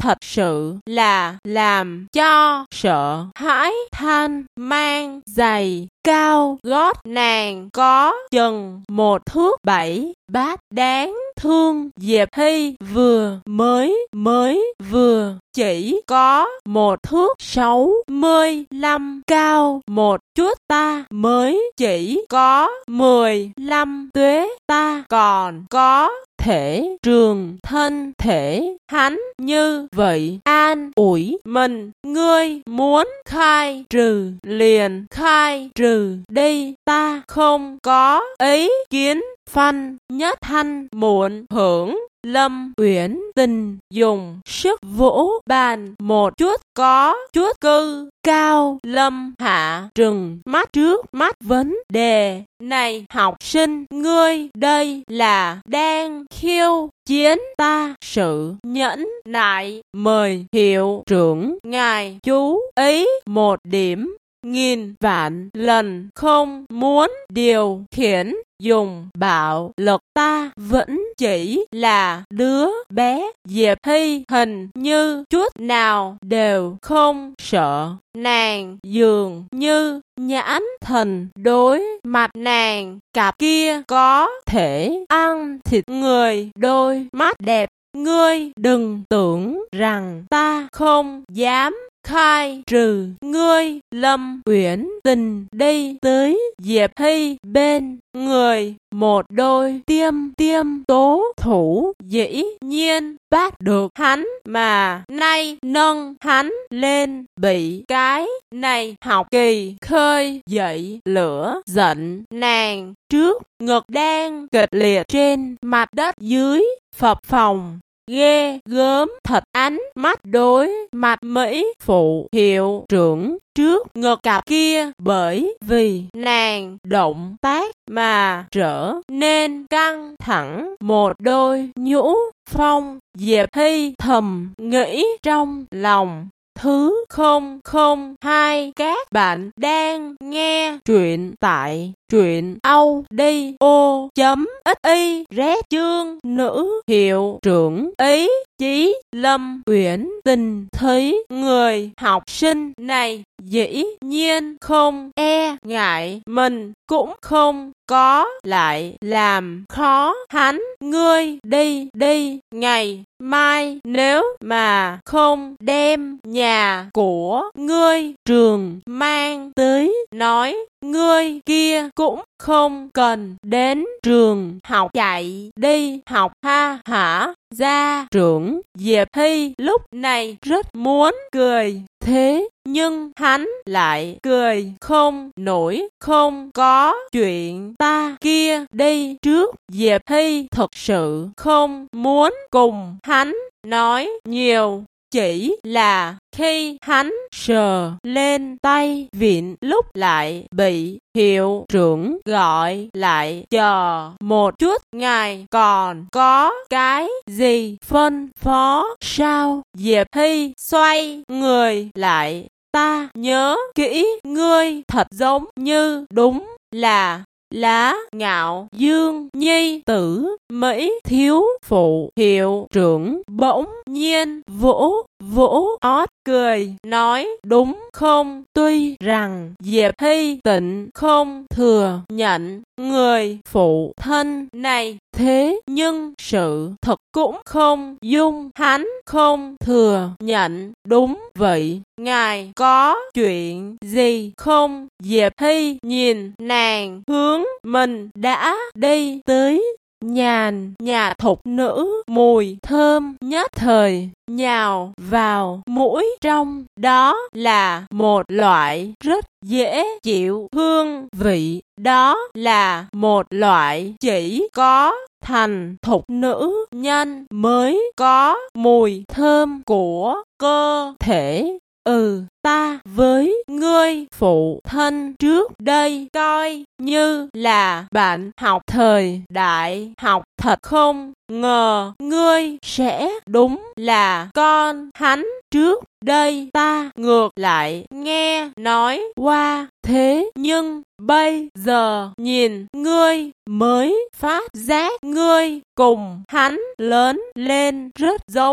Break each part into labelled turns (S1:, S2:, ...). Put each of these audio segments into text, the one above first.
S1: thật sự là làm cho sợ hãi. Thanh mang giày cao gót nàng có chừng 1 thước 7 bát, đáng thương Diệp Hy mới vừa chỉ có 1 thước 65 cao một chút, ta mới chỉ có 15 tuế, ta còn có thể trường thân thể. Hắn như vậy an ủi mình, ngươi muốn khai trừ liền khai trừ đi, ta không có ý kiến. Phanh Nhất Thanh muộn hưởng, Lâm Uyển Tình dùng sức vỗ bàn một chút, có chút cư cao. Lâm Hạ trừng mắt trước mắt vấn đề này, học sinh ngươi đây là đang khiêu chiến ta. Sự nhẫn nại mời hiệu trưởng ngài chú ý một điểm, nghìn vạn lần không muốn điều khiển dùng bạo lực, ta vẫn chỉ là đứa bé. Diệp Hy hình như chút nào đều không sợ, nàng dường như nhãn thần đối mặt nàng cặp kia có thể ăn thịt người đôi mắt đẹp. Ngươi đừng tưởng rằng ta không dám khai trừ ngươi. Lâm Uyển Tình đi tới Diệp Hy bên người, một đôi tiêm tố thủ dĩ nhiên bắt được hắn, mà nay nâng hắn lên. Bị cái này học kỳ khơi dậy lửa giận, nàng trước ngực đang kịch liệt, trên mặt đất dưới phập phồng, ghê gớm thật. Ánh mắt đối mặt Mỹ phụ hiệu trưởng trước ngực cặp kia bởi vì nàng động tác mà trở nên căng thẳng, một đôi nhũ phong. Diệp Hy thầm nghĩ trong lòng. Thứ 002, các bạn đang nghe truyện tại truyệnaudio.fiz. Chương nữ hiệu trưởng ý chí. Lâm Uyển Tình thấy người học sinh này dĩ nhiên không e ngại mình, cũng không có lại làm khó hắn. Ngươi đi, ngày mai nếu mà không đem nhà của ngươi trường mang tới, nói ngươi kia cũng không cần đến trường học, chạy đi học. Ha hả. Gia trưởng Diệp Hy lúc này rất muốn cười, thế nhưng hắn lại cười không nổi. Không có chuyện, ta kia đi trước. Diệp Hy thực sự không muốn cùng hắn nói nhiều, chỉ là khi hắn sờ lên tay vịn lúc lại bị hiệu trưởng gọi lại. Chờ một chút, ngài còn có cái gì phân phó sao? Diệp Hy xoay người lại. Ta nhớ kỹ ngươi thật giống như đúng là Lá Ngạo Dương nhi tử. Mỹ thiếu phụ hiệu trưởng bỗng nhiên vỗ ót cười, nói đúng không? Tuy rằng Diệp Hy Tịnh không thừa nhận người phụ thân này, thế nhưng sự thật cũng không dung hắn không thừa nhận. Đúng vậy, ngài có chuyện gì không? Diệp Hy nhìn nàng hướng mình đã đi tới. Nhàn nhạt thục nữ mùi thơm nhất thời nhào vào mũi, trong đó là một loại rất dễ chịu hương vị. Đó là một loại chỉ có thành thục nữ nhân mới có mùi thơm của cơ thể. Ta với ngươi phụ thân trước đây coi như là bạn học thời đại học, thật không ngờ ngươi sẽ đúng là con hắn. Trước đây ta ngược lại nghe nói qua, thế nhưng bây giờ nhìn ngươi mới phát giác ngươi cùng hắn lớn lên rất giống.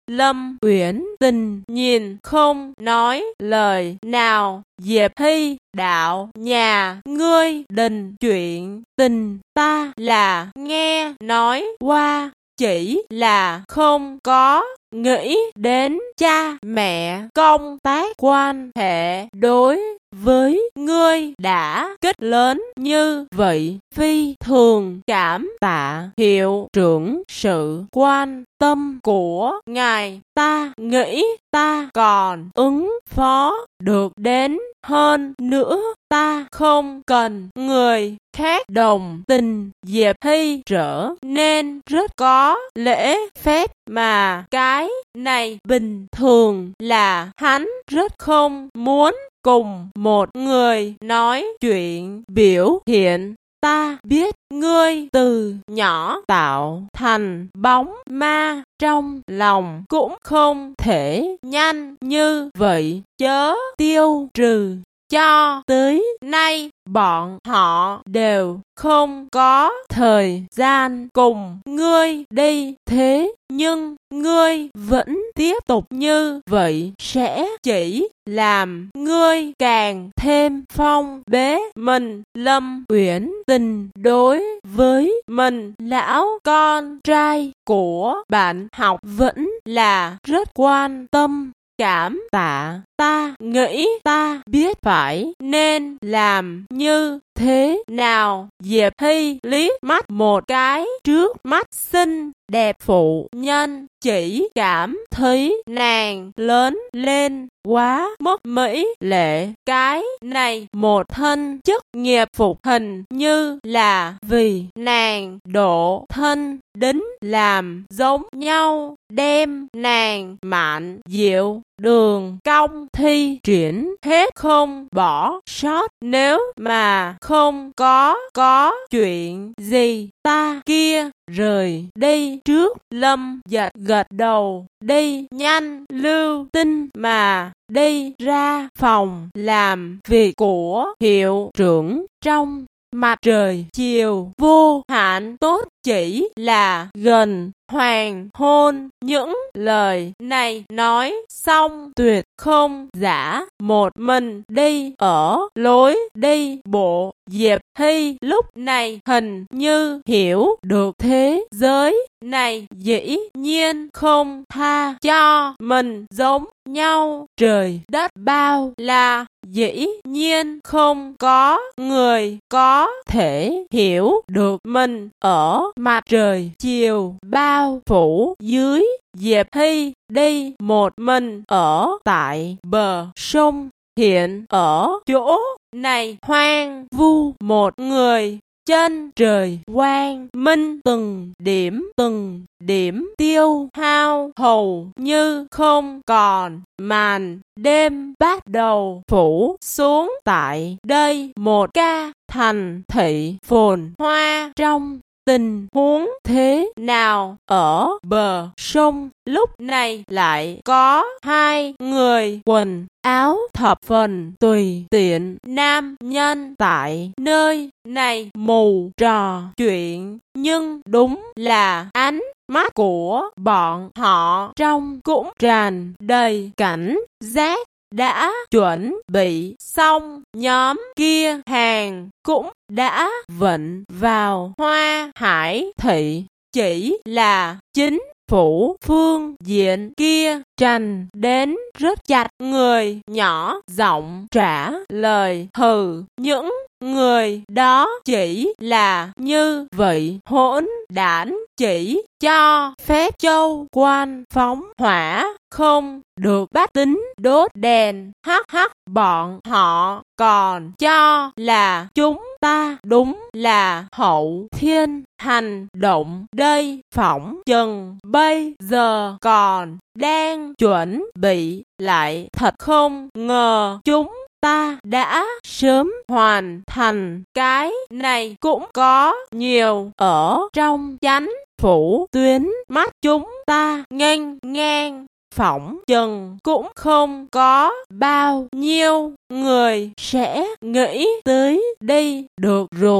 S1: Lâm Uyển Tình nhìn không nói lời nào. Diệp Hy đạo: nhà ngươi đình chuyện tình ta là nghe nói qua, chỉ là không có nghĩ đến cha mẹ công tác quan hệ đối với ngươi đã kết lớn như vậy. Phi thường cảm tạ hiệu trưởng sự quan tâm của ngài, ta nghĩ ta còn ứng phó được đến hơn nữa, ta không cần người khác đồng tình. Diệp Hy trở nên rất có lễ phép, mà cái này bình thường là hắn rất không muốn cùng một người nói chuyện. Biểu hiện: ta biết ngươi từ nhỏ tạo thành bóng ma trong lòng, cũng không thể nhanh như vậy chớ tiêu trừ. Cho tới nay bọn họ đều không có thời gian cùng ngươi đi, thế nhưng ngươi vẫn tiếp tục như vậy sẽ chỉ làm ngươi càng thêm phong bế mình. Lâm Uyển Tình đối với mình lão con trai của bạn học vẫn là rất quan tâm. Cảm tạ, ta nghĩ ta biết phải nên làm như thế nào. Diệp Hy liếc mắt một cái trước mắt xinh đẹp phụ nhân, chỉ cảm thấy nàng lớn lên quá mức mỹ lệ. Cái này một thân chức nghiệp phục hình như là vì nàng độ thân đính làm giống nhau, đem nàng mạn diệu đường cong thi triển hết không bỏ sót. Nếu mà không có chuyện gì, ta kia rời đi trước. Lâm Dật gật đầu: đi nhanh. Lưu Tinh mà đi ra phòng làm việc của hiệu trưởng. Trong mặt trời chiều vô hạn tốt, chỉ là gần hoàng hôn. Những lời này nói xong tuyệt không giả. Một mình đi ở lối đi bộ, Diệp Hy lúc này hình như hiểu được thế giới này dĩ nhiên không tha cho mình giống nhau. Trời đất bao la, dĩ nhiên không có người có thể hiểu được mình ở mặt trời chiều bao phủ dưới. Diệp Hy đi một mình ở tại bờ sông. Hiện ở chỗ này hoang vu một người, chân trời quang minh từng điểm tiêu hao hầu như không còn. Màn đêm bắt đầu phủ xuống tại đây. Một ca thành thị phồn hoa. Trong tình huống thế nào ở bờ sông lúc này lại có hai người quần áo thập phần tùy tiện nam nhân tại nơi này mù trò chuyện, nhưng đúng là ánh mắt của bọn họ trong cũng tràn đầy cảnh giác. Đã chuẩn bị xong, nhóm kia hàng cũng đã vận vào Hoa Hải thị. Chỉ là chính phủ phương diện kia tranh đến rất chặt. Người nhỏ giọng trả lời: hừ, những người đó chỉ là như vậy hỗn đản, chỉ cho phép châu quan phóng hỏa, không được bắt tính đốt đèn. Hắc hắc, bọn họ còn cho là chúng ta đúng là hậu thiên hành động đây. Phỏng chừng bây giờ còn đang chuẩn bị lại. Thật không ngờ chúng ta đã sớm hoàn thành cái này. Cũng có nhiều ở trong chánh phủ tuyến mắt chúng ta nghênh ngang. Phỏng chừng cũng không có bao nhiêu người sẽ nghĩ tới đây. Được rồi,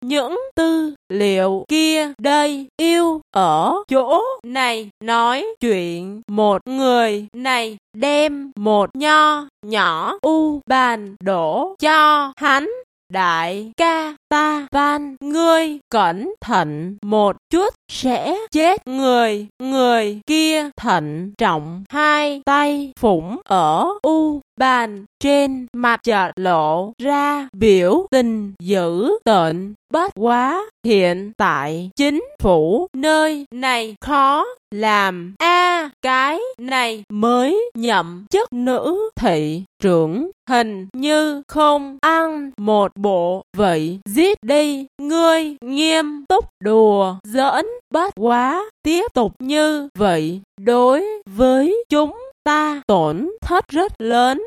S1: những tư liệu kia đây, yêu ở chỗ này nói chuyện một người này đem một nho nhỏ u bàn đổ cho hắn. Đại ca, ta van ngươi cẩn thận một chút sẽ chết người. Người kia thận trọng hai tay phủng ở u bàn, trên mặt chợt lộ ra biểu tình dữ tợn. Bất quá hiện tại chính phủ nơi này khó làm cái này mới nhậm chức nữ thị trưởng, hình như không ăn một bộ vậy. Giết đi, ngươi nghiêm túc đùa giỡn. Bất quá tiếp tục như vậy đối với chúng ta tổn thất rất lớn.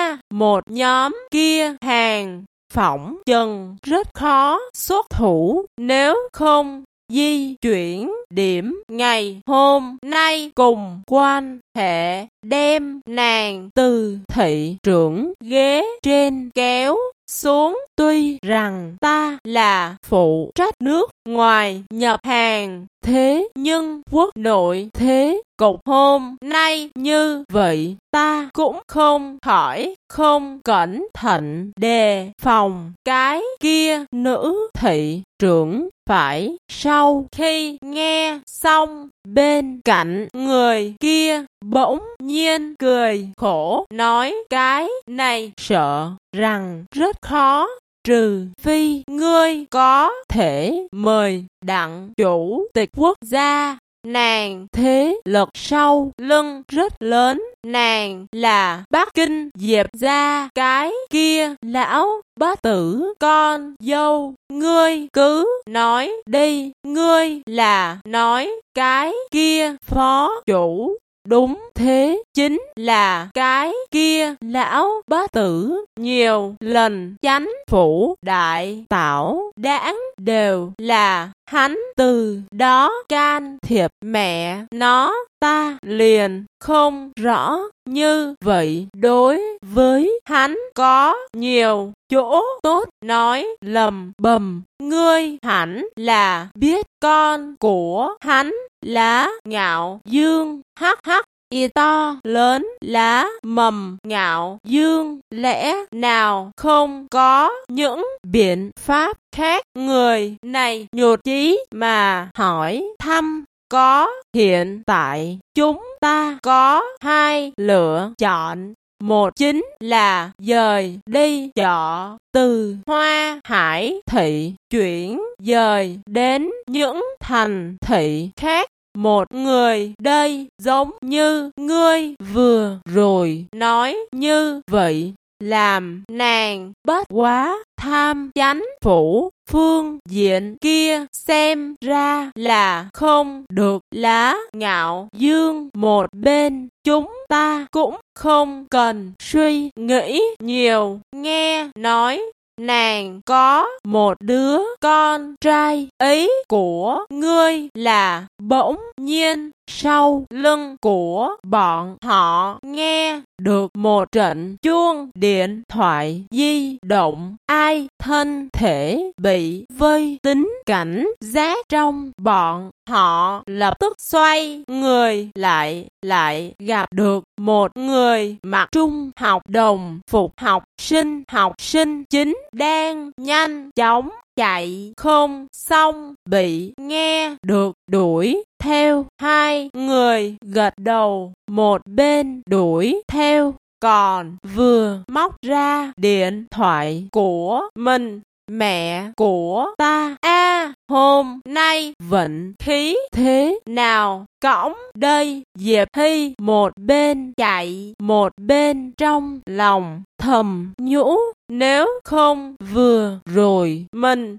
S1: Một nhóm kia hàng phỏng chừng rất khó xuất thủ, nếu không di chuyển điểm ngày hôm nay cùng quan hệ đem nàng từ thị trưởng ghế trên kéo xuống. Tuy rằng ta là phụ trách nước ngoài nhập hàng, thế nhưng quốc nội thế cục hôm nay như vậy, ta cũng không khỏi không cẩn thận đề phòng. Cái kia nữ thị trưởng phải sau khi nghe xong, bên cạnh người kia bỗng nhiên cười khổ nói, cái này sợ rằng rất khó, trừ phi ngươi có thể mời đặng chủ tịch quốc gia. Nàng thế lực sau lưng rất lớn, nàng là Bắc Kinh Diệp gia cái kia lão bá tử con dâu. Ngươi cứ nói đi, ngươi là nói cái kia phó chủ. Đúng thế, chính là cái kia lão bá tử. Nhiều lần chánh phủ đại tạo đảng đều là hắn từ đó can thiệp. Mẹ nó, ta liền không rõ như vậy đối với hắn có nhiều chỗ tốt. Nói lầm bầm, ngươi hẳn là biết con của hắn lá ngạo dương. Hắc hắc, y to lớn lá mầm ngạo dương, lẽ nào không có những biện pháp khác? Người này nhụt chí mà hỏi thăm. Có, hiện tại chúng ta có hai lựa chọn. Một chính là dời đi trọ, từ Hoa Hải thị chuyển dời đến những thành thị khác. Một người đây giống như ngươi vừa rồi nói như vậy, làm nàng bất quá tham chánh phủ phương diện kia xem ra là không được. Lá ngạo dương một bên, chúng ta cũng không cần suy nghĩ nhiều. Nghe nói nàng có một đứa con trai, ý của ngươi là bỗng nhiên sau lưng của bọn họ nghe được một trận chuông điện thoại di động. Ai thân thể bị vây, tính cảnh giác trong bọn họ lập tức xoay người lại gặp được một người mặc trung học đồng phục học sinh chính đang nhanh chóng chạy không xong, bị nghe được đuổi theo. Hai người gật đầu, một bên đuổi theo còn vừa móc ra điện thoại của mình. Mẹ của ta hôm nay vận khí thế nào cõng đây? Diệp Hy một bên chạy một bên trong lòng thầm nhủ, nếu không vừa rồi mình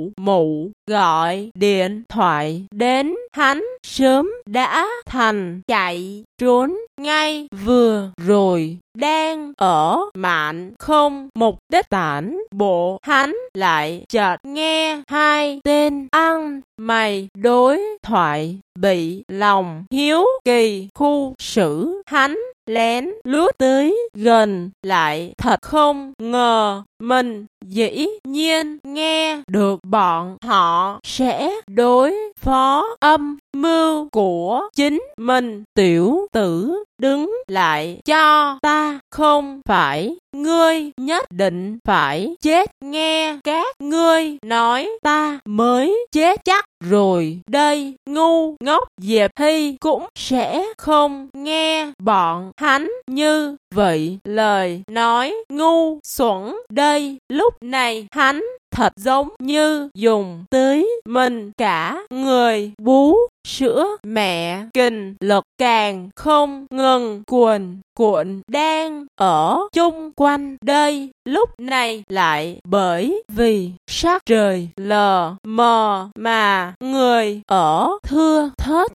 S1: mụ gọi điện thoại đến, hắn sớm đã thành chạy trốn ngay. Vừa rồi đang ở mạn không mục đích tản bộ, hắn lại chợt nghe hai tên ăn mày đối thoại, bị lòng hiếu kỳ khu xử. Hắn lén lút tới gần lại, thật không ngờ mình dĩ nhiên nghe được bọn họ sẽ đối phó âm mưu của chính mình. Tiểu tử, đứng lại cho ta, không phải ngươi nhất định phải chết, nghe các ngươi nói ta mới chết chắc rồi đây. Ngu ngốc Diệp Hy cũng sẽ không nghe bọn hắn như vậy, lời nói ngu xuẩn đây. Lúc này hắn thật giống như dùng tới mình cả người, bú sữa mẹ, kình lực càng không ngừng cuồn cuộn đang ở chung quanh đây. Lúc này lại bởi vì sắc trời lờ mờ mà người ở thưa thớt,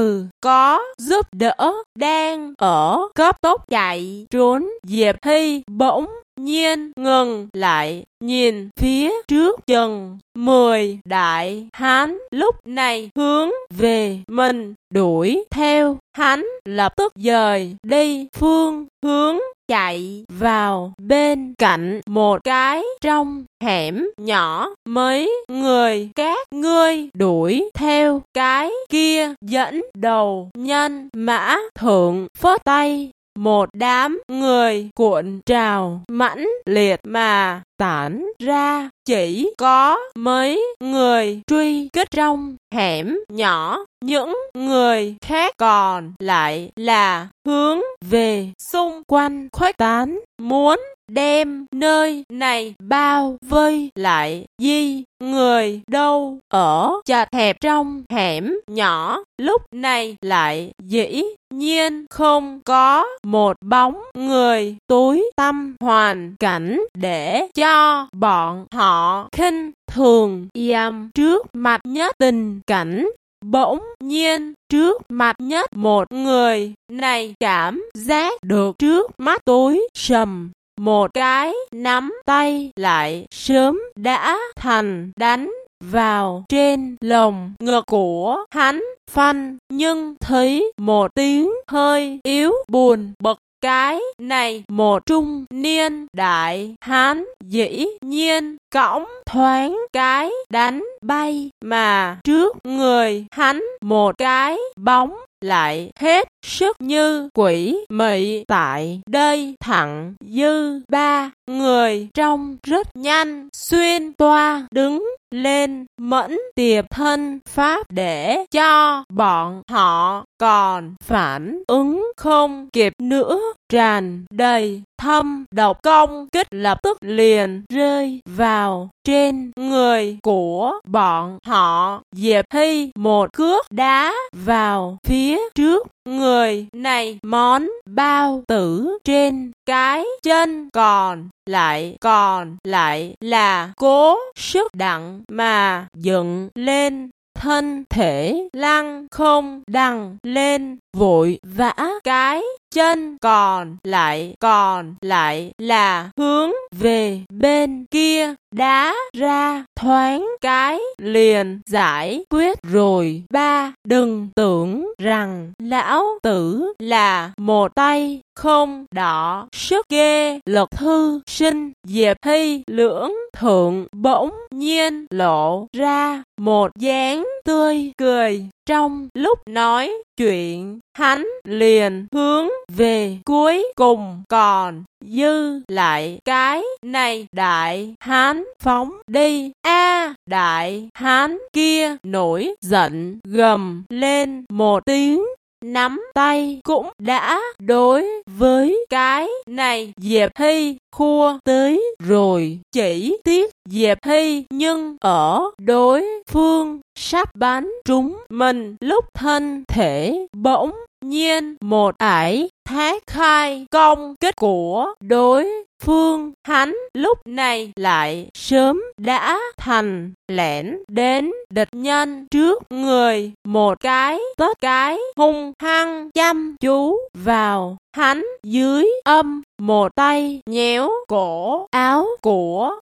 S1: có giúp đỡ đang ở cấp tốc chạy trốn. Diệp Hy bỗng nhiên ngừng lại, nhìn phía trước chừng 10 đại hán lúc này hướng về mình đuổi theo. Hắn lập tức dời đi phương hướng, chạy vào bên cạnh một cái trong hẻm nhỏ. Mấy người các ngươi đuổi theo cái kia, dẫn đầu nhân mã thượng phất tay, một đám người cuộn trào mãnh liệt mà tản ra. Chỉ có mấy người truy kích trong hẻm nhỏ, những người khác còn lại là hướng về xung quanh khuếch tán, muốn đem nơi này bao vây lại. Di người đâu ở chật hẹp trong hẻm nhỏ lúc này lại dĩ nhiên không có một bóng người. Tối tăm hoàn cảnh để cho bọn họ khinh thường yam trước mặt nhất tình cảnh. Bỗng nhiên trước mặt nhất một người này cảm giác được trước mắt tối sầm, một cái nắm tay lại sớm đã thành đánh vào trên lồng ngực của hắn. Phanh, nhưng thấy một tiếng hơi yếu buồn bực. Cái này một trung niên đại hán dĩ nhiên cõng thoáng cái đánh bay, mà trước người hắn một cái bóng lại hết sức như quỷ mị. Tại đây thẳng dư ba người trong rất nhanh xuyên toa đứng lên, mẫn tiệp thân pháp để cho bọn họ còn phản ứng không kịp nữa. Tràn đầy thâm độc công kích lập tức liền rơi vào trên người của bọn họ. Diệp Hy một cước đá vào phía trước người này, món bao tử trên cái chân còn lại là cố sức đặng mà dựng lên. Thân thể lăng không đằng lên, vội vã cái chân còn lại là hướng về bên kia đá ra, thoáng cái liền giải quyết rồi. Ba, đừng tưởng rằng lão tử là một tay không đỏ sức ghê lực thư sinh. Diệp Hy lưỡng thượng bỗng nhiên lộ ra một dáng tươi cười. Trong lúc nói chuyện, hắn liền hướng về cuối cùng còn dư lại cái này đại hán phóng đi. Đại hán kia nổi giận gầm lên một tiếng, nắm tay cũng đã đối với cái này Diệp Hy khua tới rồi. Chỉ tiếc Diệp Hy nhưng ở đối phương sắp bắn trúng mình lúc thân thể bỗng nhiên một ải thác khai công kích của đối phương. Hắn lúc này lại sớm đã thành lẻn đến địch nhân trước người, một cái tất cái hung hăng chăm chú vào hắn dưới âm, một tay nhéo cổ áo của